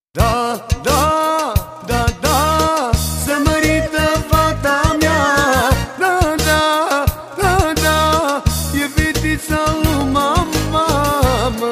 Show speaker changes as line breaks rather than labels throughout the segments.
Da, da, da, da, să mărită fata mea. Da, da, da, da, e fetița lui mama, mă.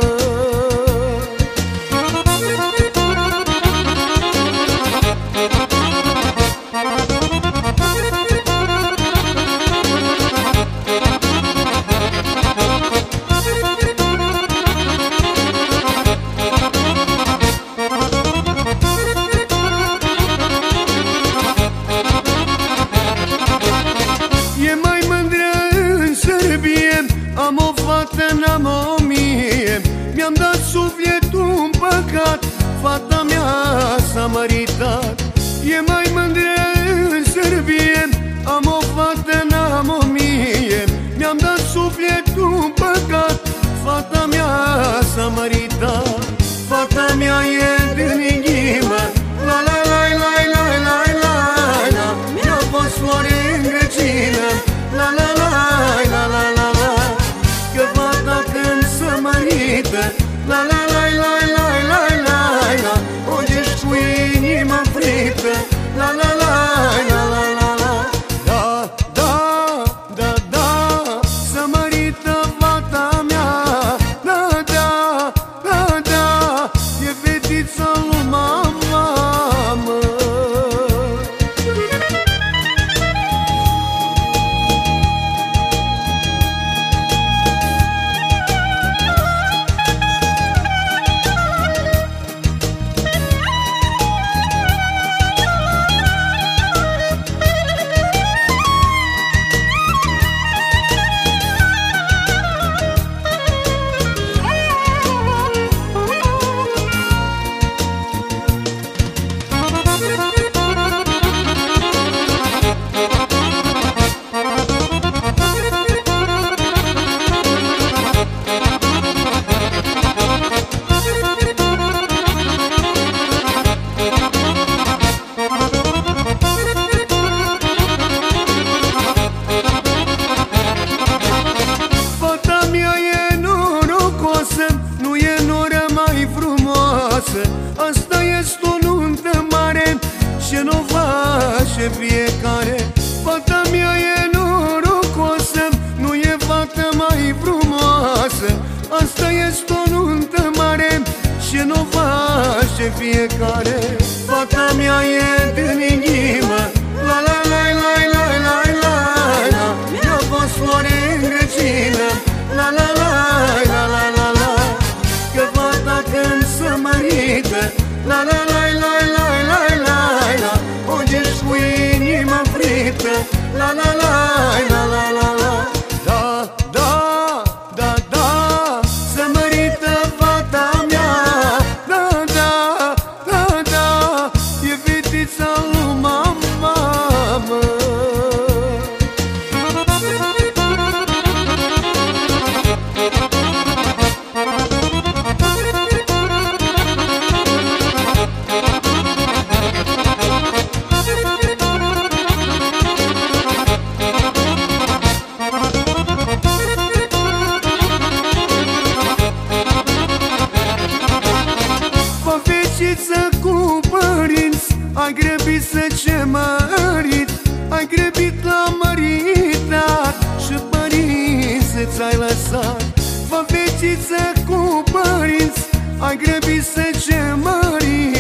Am o fată, n-am o mie. Mi-am dat sufletul în păcat, fata mea s-a măritat. E mai mândră în Serbie. Am o fată, n-am o mie. Mi-am dat sufletul în păcat, fata mea s-a măritat. Fata mea e din inimă, la la la la la la la la. Mi-a fost floare în grăcină, la la la la la la la. Că fata când se mărită, la la la la la la la la. O ești cu inima frită, la la la la la la la. Da, da, da, da, se mărită fata mea. Da, da, da, da, e fetița lui mama, mă. Nu e noră mai frumoasă, asta este o nuntă mare ce n-o face fiecare. Fata mea e norocoasă, nu e fată mai frumoasă, asta este o nuntă mare ce n-o face fiecare. Fata mea e din inimă, la la la la la la la la. Mi-a fost floare în grăcină, la la la la la la la. Că fata când se mărită, la la la la la la la la. O ești cu inima frită, la la la la la la la. Da, da, da, da, se mărită fata mea. Da, da, da, da, e fetița lui mama, mă. Cu părinți, ai grăbit să ce mărit, ai grăbit la măritat și părinți ți-ai lăsat. Fă fetiță cu părinți, ai grăbit să ce mărit,